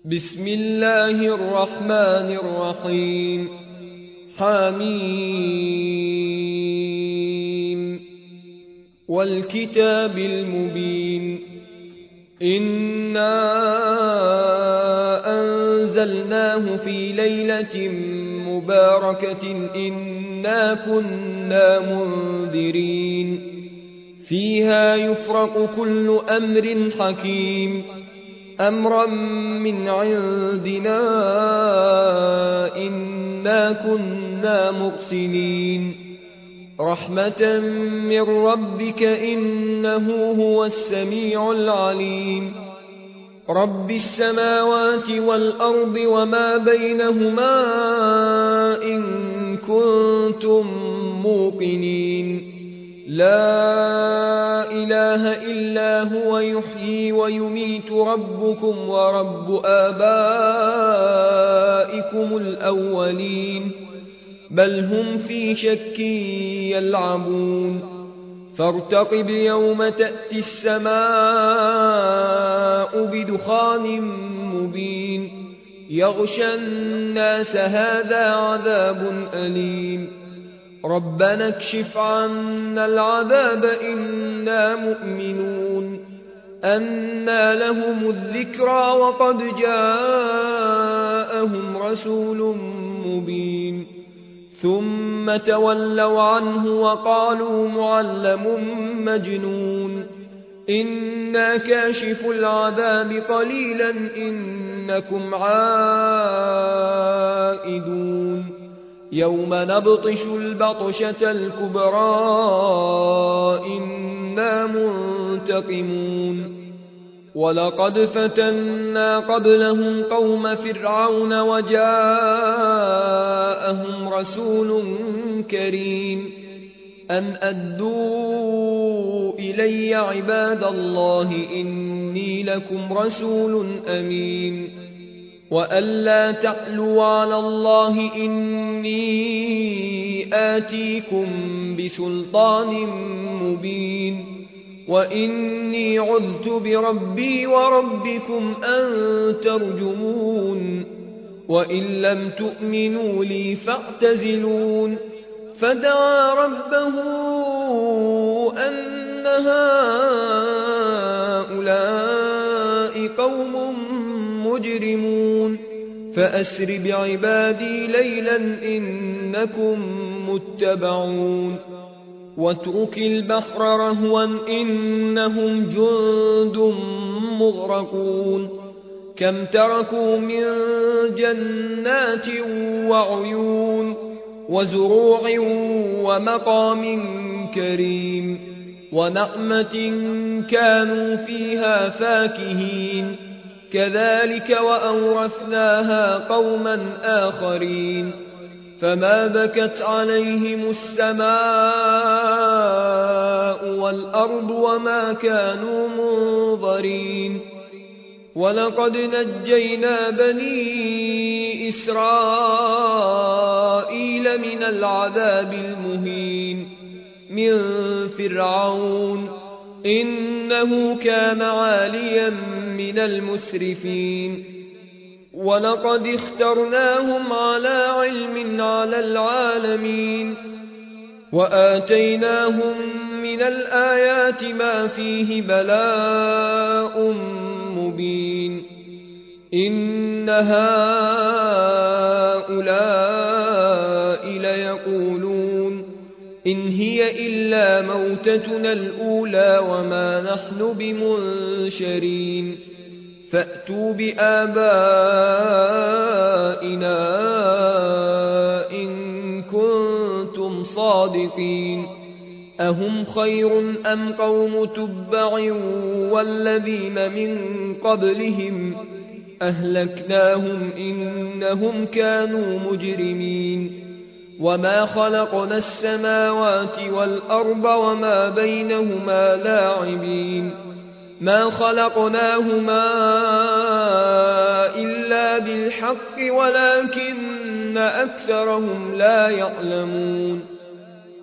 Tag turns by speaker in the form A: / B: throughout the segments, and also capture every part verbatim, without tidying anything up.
A: بسم الله الرحمن الرحيم حميم والكتاب المبين إنا أنزلناه في ليلة مباركة إنا كنا منذرين فيها يفرق كل أمر حكيم أمرا من عندنا إنا كنا مرسلين رحمة من ربك إنه هو السميع العليم رب السماوات والأرض وما بينهما إن كنتم موقنين لا إله إلا هو يحيي ويميت ربكم ورب آبائكم الأولين بل هم في شك يلعبون فارتقب يوم تأتي السماء بدخان مبين يغشى الناس هذا عذاب أليم ربنا اكشف عنا العذاب إنا مؤمنون أنى لهم الذكرى وقد جاءهم رسول مبين ثم تولوا عنه وقالوا معلم مجنون إنا كاشف العذاب قليلا إنكم عائدون يوم نبطش البطشة الكبرى إنا منتقمون ولقد فتنا قبلهم قوم فرعون وجاءهم رسول كريم أن أدوا إلي عباد الله إني لكم رسول أمين وأن لا تعلوا على الله إني آتيكم بسلطان مبين وإني عذت بربي وربكم أن ترجمون وإن لم تؤمنوا لي فاعتزلون فدعا ربه أن هؤلاء قوم مجرمون فأسر بعبادي ليلا إنكم متبعون واترك البحر رهوا إنهم جند مغرقون كم تركوا من جنات وعيون وزروع ومقام كريم ونعمة كانوا فيها فاكهين كذلك وأورثناها قوما آخرين فما بكت عليهم السماء والأرض وما كانوا منظرين ولقد نجينا بني إسرائيل من العذاب المهين من فرعون إنه كان عاليا من المسرفين ولقد اخترناهم على علم على العالمين وآتيناهم من الآيات ما فيه بلاء مبين إن هؤلاء ليقولون إن هي إلا موتتنا الأولى وما نحن بمنشرين فأتوا بآبائنا إن كنتم صادقين أهم خير أم قوم تبع والذين من قبلهم أهلكناهم إنهم كانوا مجرمين وما خلقنا السماوات والأرض وما بينهما لاعبين ما خلقناهما إلا بالحق ولكن أكثرهم لا يعلمون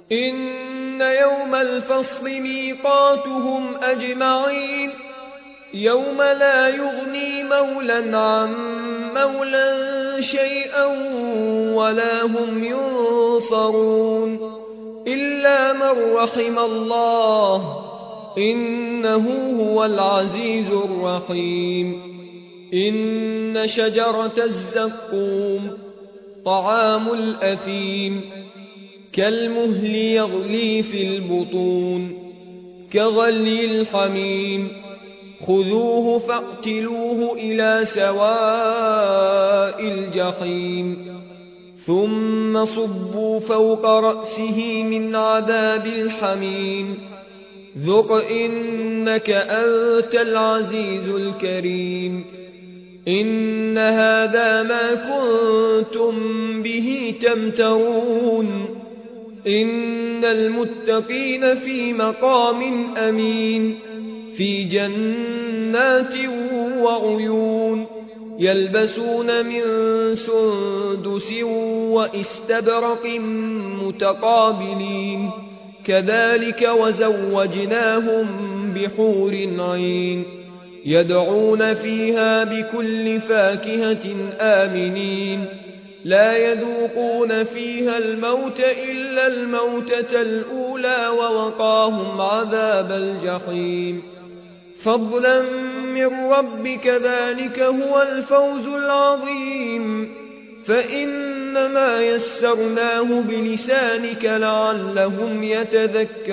A: إن يوم الفصل ميقاتهم أجمعين يوم لا يغني مولى عن مولى شيئا ولا هم ينصرون إلا من رحم الله إنه هو العزيز الرحيم. إن شجرة الزقوم طعام الأثيم كالمهل يغلي في البطون كغلي الحميم خذوه فاعتلوه إلى سواء الجحيم ثم صبوا فوق رأسه من عذاب الحميم ذق إنك أنت العزيز الكريم. إن هذا ما كنتم به تمترون إن المتقين في مقام أمين في جنات وعيون يلبسون من سندس واستبرق متقابلين كذلك وزوجناهم بحور عين يدعون فيها بكل فاكهة آمنين لا يذوقون فيها الموت إلا الموتة الأولى ووقاهم عذاب الجحيم فضلا من ربك ذلك هو الفوز العظيم. فإنما يسرناه بلسانك لعلهم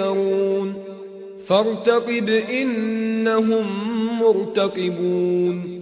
A: يتذكرون فارتقب إنهم مرتقبون.